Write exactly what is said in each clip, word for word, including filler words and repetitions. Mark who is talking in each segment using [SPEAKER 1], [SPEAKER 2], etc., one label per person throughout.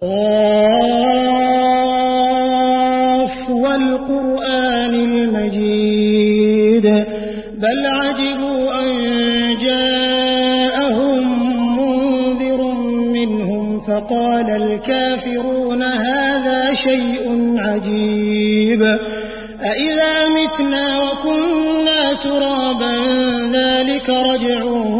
[SPEAKER 1] قاف والقرآن المجيد بل عجبوا أن جاءهم منذر منهم فقال الكافرون هذا شيء عجيب أإذا متنا وكنا ترابا ذلك رجع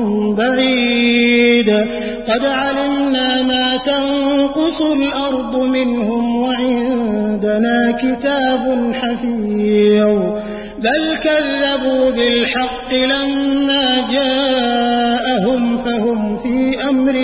[SPEAKER 1] بعيد قد علمنا ما تنقص الأرض منهم وعندنا كتاب حفيظ بل كذبوا بالحق لما جاءهم فهم في أمر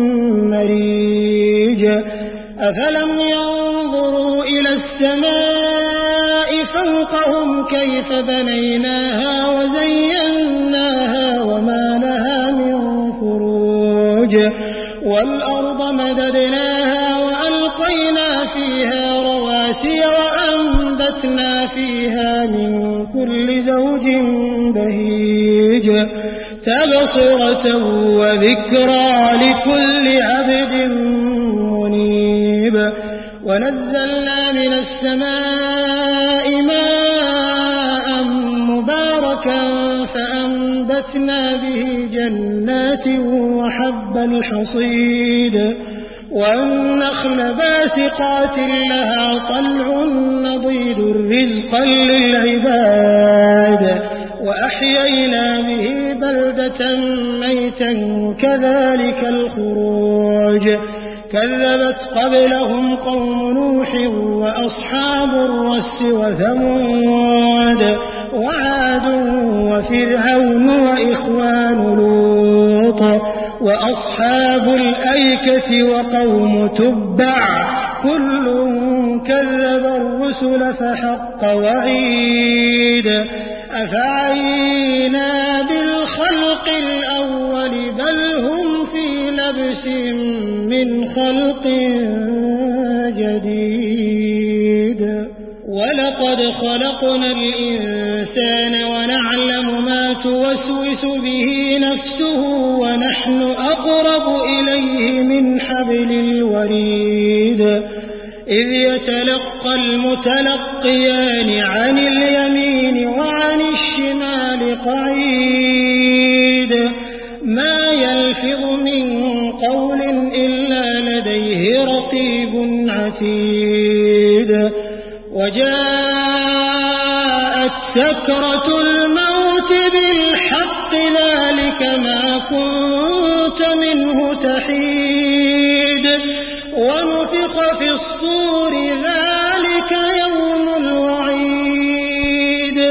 [SPEAKER 1] مريج أفلم ينظروا إلى السماء فوقهم كيف بنيناها وزيناها وما لها من فروج والأرض مددناها وألقينا فيها رواسي وأنبتنا فيها من كل زوج بهيج تبصرة وذكرى لكل عبد منيب ونزلنا من السماء ماء مباركا فأنبتنا به جنات وحب الحصيد والنخل باسقات لها طلع نضيد رزقا للعباد وأحيينا به بلدة ميتا كذلك الخروج كذبت قبلهم قوم نوح وأصحاب الرس وثمود وعاد وفرعون وإخوان لوط وأصحاب الأيكة وقوم تبع كل كذب الرسل فحق وعيد أفعينا بالخلق الأول بل هم في لبس من خلق جديد ولقد خلقنا الإنسان ونعلم ما توسوس به نفسه ونحن أقرب إليه من حبل الوريد إذ يتلقى المتلقيان عن اليمين وعن الشمال قعيد ما يلفظ من قول إلا لديه رقيب عتيد وجاءت سكرة الموت بالحق ذلك ما كنت منه تحيد ونفخ في الصور ذلك يوم الوعيد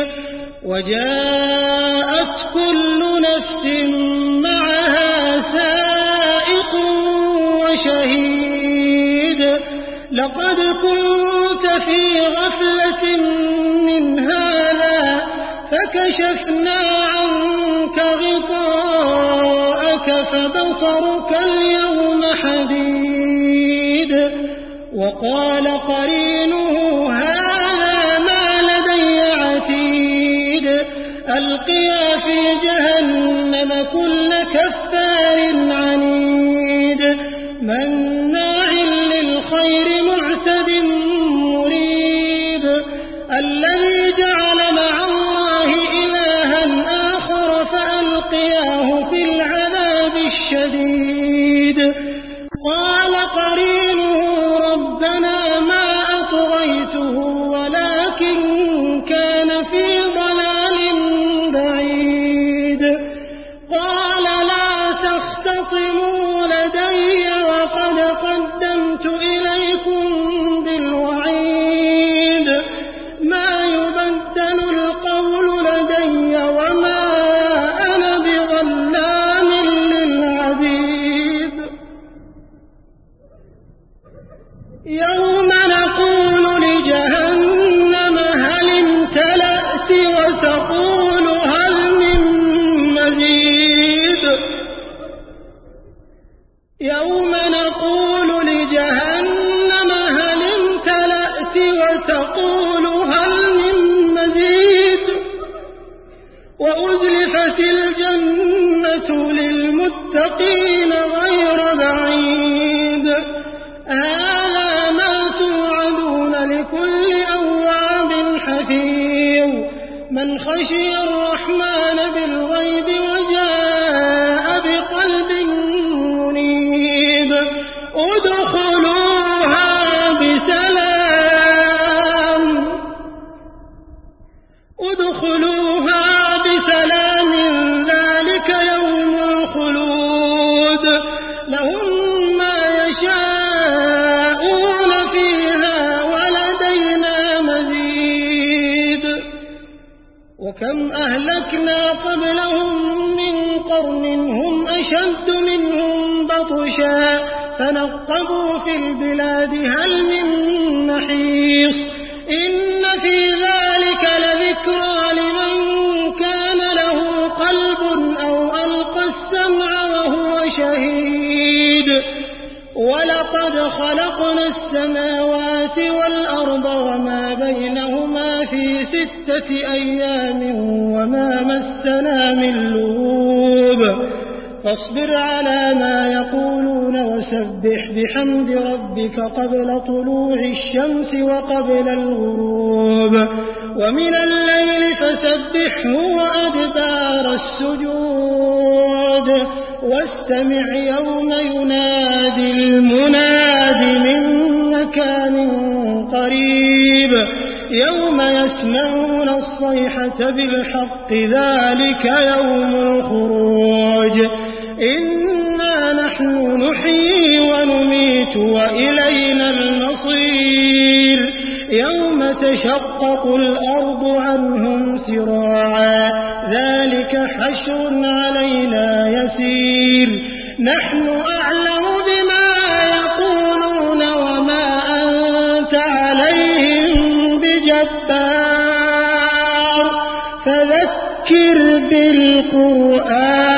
[SPEAKER 1] وجاءت كل نفس معها سائق وشهيد لقد كنت في غفلة من هذا فكشفنا عنك غطاءك فبصرك اليوم حديد وقال قرينه هذا ما لدي عتيد ألقيا في جهنم كل كفار عنيد مناع للخير معتد مريب الذي جعل مع الله إلها آخر فألقياه في العذاب الشديد قال قرينه ربنا ما أطغيته ولكن كان في ضلال بعيد قال لا تختصموا لدي وقد قدمت إليكم بالوعيد ما يبدل القول لدي وما أنا بظلام للعبيد يوم نقول لجهنم هل امتلأت وتقول هل من مزيد يوم نقول لجهنم هل امتلأت وتقول هل من مزيد وأزلفت الجنة للمتقين غير بعيد هذا من خشي الرحمن بالغيب وجاء بقلب منيب ادخلوها بسلام ادخلوها بسلام ذلك يوم الخلود لهم ما يشاءون فيها ولدينا مزيد وكم أهلكنا قبلهم من قرن هم أشد منهم بطشا فنقبوا في البلاد هل من محيص إن في ذلك لذكرى لمن كان له قلب أو ألقى السمع وهو شهيد ولقد خلقنا السماوات والأرض وما بينهما في ستة أيام وما مسنا من لغوب فاصبر على ما يقولون وسبح بحمد ربك قبل طلوع الشمس وقبل الغروب ومن الليل فسبحه وأدبار السجود واستمع يوم ينادي المناد من مكان قريب يوم يسمعون الصيحة بالحق ذلك يوم الخروج إنا نحن نحيي ونميت وإلينا المصير يوم تشقق الأرض عنهم سراعا ذلك حشر علينا يسير نحن أعلم بما يقولون وما أنت عليهم بجبار فذكر بالقرآن